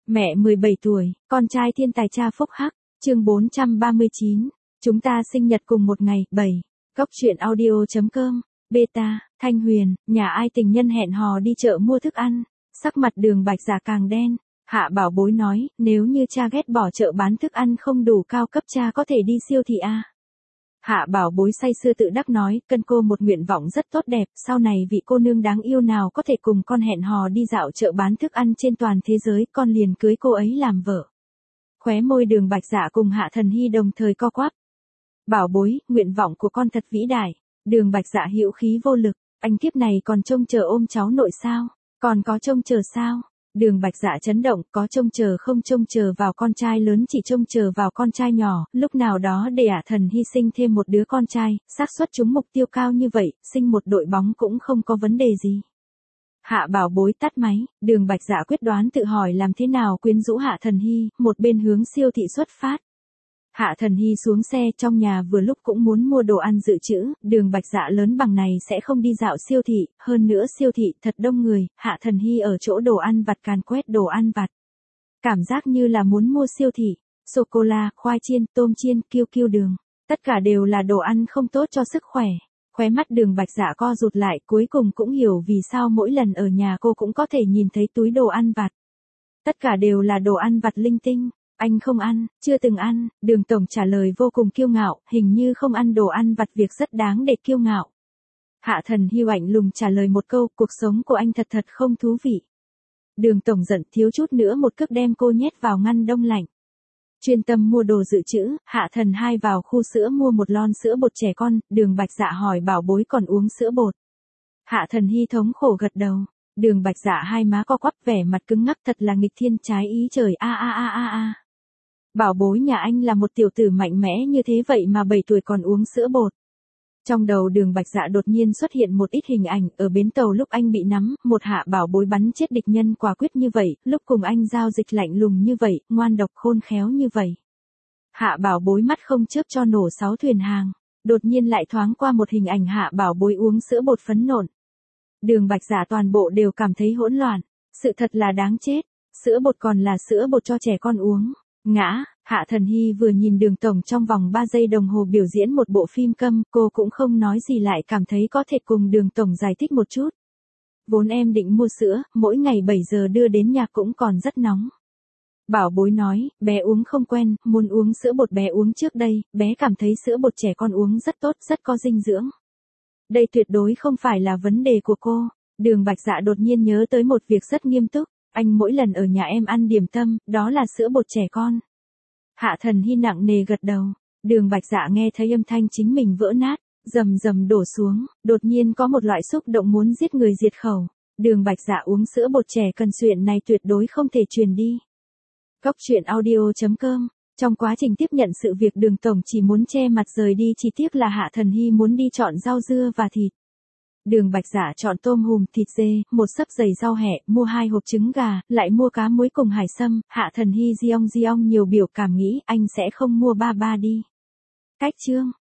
Mẹ 17 tuổi, con trai thiên tài cha phúc hắc, chương 439. Chúng ta sinh nhật cùng một ngày, 7. Cốc truyện audio.com, beta, Thanh Huyền, nhà ai tình nhân hẹn hò đi chợ mua thức ăn, sắc mặt Đường Bạch Dạ càng đen. Hạ Bảo Bối nói, nếu như cha ghét bỏ chợ bán thức ăn không đủ cao cấp cha có thể đi siêu thị à. Hạ Bảo Bối say sưa tự đắc nói, cân cô một nguyện vọng rất tốt đẹp, sau này vị cô nương đáng yêu nào có thể cùng con hẹn hò đi dạo chợ bán thức ăn trên toàn thế giới, con liền cưới cô ấy làm vợ. Khóe môi Đường Bạch Dạ cùng Hạ Thần Hy đồng thời co quắp. Bảo Bối, nguyện vọng của con thật vĩ đại. Đường Bạch Dạ hữu khí vô lực, anh kiếp này còn trông chờ ôm cháu nội sao? Còn có trông chờ sao? Đường Bạch Dạ chấn động, có trông chờ không trông chờ vào con trai lớn chỉ trông chờ vào con trai nhỏ, lúc nào đó để Hạ Thần Hy sinh thêm một đứa con trai, xác suất trúng mục tiêu cao như vậy, sinh một đội bóng cũng không có vấn đề gì. Hạ Bảo Bối tắt máy, Đường Bạch Dạ quyết đoán tự hỏi làm thế nào quyến rũ Hạ Thần Hy, một bên hướng siêu thị xuất phát. Hạ Thần Hy xuống xe, trong nhà vừa lúc cũng muốn mua đồ ăn dự trữ, Đường Bạch Dạ lớn bằng này sẽ không đi dạo siêu thị, hơn nữa siêu thị thật đông người, Hạ Thần Hy ở chỗ đồ ăn vặt càn quét đồ ăn vặt. Cảm giác như là muốn mua siêu thị, sô-cô-la, khoai chiên, tôm chiên, kiêu đường, tất cả đều là đồ ăn không tốt cho sức khỏe. Khóe mắt Đường Bạch Dạ co rụt lại, cuối cùng cũng hiểu vì sao mỗi lần ở nhà cô cũng có thể nhìn thấy túi đồ ăn vặt. Tất cả đều là đồ ăn vặt linh tinh. Anh không ăn, chưa từng ăn, Đường Tổng trả lời vô cùng kiêu ngạo, hình như không ăn đồ ăn vặt việc rất đáng để kiêu ngạo. Hạ Thần Hy lạnh lùng trả lời một câu, cuộc sống của anh thật không thú vị. Đường Tổng giận thiếu chút nữa một cước đem cô nhét vào ngăn đông lạnh. Chuyên tâm mua đồ dự trữ, Hạ Thần Hy vào khu sữa mua một lon sữa bột trẻ con, Đường Bạch Dạ hỏi Bảo Bối còn uống sữa bột. Hạ Thần Hy thống khổ gật đầu. Đường Bạch Dạ hai má co quắp vẻ mặt cứng ngắc thật là nghịch thiên trái ý trời a. Bảo Bối nhà anh là một tiểu tử mạnh mẽ như thế vậy mà 7 tuổi còn uống sữa bột. Trong đầu Đường Bạch Dạ đột nhiên xuất hiện một ít hình ảnh, ở bến tàu lúc anh bị nắm, một Hạ Bảo Bối bắn chết địch nhân quả quyết như vậy, lúc cùng anh giao dịch lạnh lùng như vậy, ngoan độc khôn khéo như vậy. Hạ Bảo Bối mắt không chớp cho nổ 6 thuyền hàng, đột nhiên lại thoáng qua một hình ảnh Hạ Bảo Bối uống sữa bột phấn nộn. Đường Bạch Dạ toàn bộ đều cảm thấy hỗn loạn, sự thật là đáng chết, sữa bột còn là sữa bột cho trẻ con uống. Ngã, Hạ Thần Hy vừa nhìn Đường Tổng trong vòng 3 giây đồng hồ biểu diễn một bộ phim câm, cô cũng không nói gì lại cảm thấy có thể cùng Đường Tổng giải thích một chút. Vốn em định mua sữa, mỗi ngày 7 giờ đưa đến nhà cũng còn rất nóng. Bảo Bối nói, bé uống không quen, muốn uống sữa bột bé uống trước đây, bé cảm thấy sữa bột trẻ con uống rất tốt, rất có dinh dưỡng. Đây tuyệt đối không phải là vấn đề của cô. Đường Bạch Dạ đột nhiên nhớ tới một việc rất nghiêm túc. Anh mỗi lần ở nhà em ăn điểm tâm, đó là sữa bột trẻ con. Hạ Thần Hy nặng nề gật đầu. Đường Bạch Dạ nghe thấy âm thanh chính mình vỡ nát, rầm đổ xuống, đột nhiên có một loại xúc động muốn giết người diệt khẩu. Đường Bạch Dạ uống sữa bột trẻ cần suyện này tuyệt đối không thể truyền đi. Cốc truyện audio.com. Trong quá trình tiếp nhận sự việc Đường Tổng chỉ muốn che mặt rời đi, chỉ tiếc là Hạ Thần Hy muốn đi chọn rau dưa và thịt. Đường Bạch Dạ chọn tôm hùm, thịt dê, một xấp dày rau hẹ, mua 2 hộp trứng gà, lại mua cá muối cùng hải sâm. Hạ Thần Hy giong nhiều biểu cảm nghĩ anh sẽ không mua ba đi. Cách chương.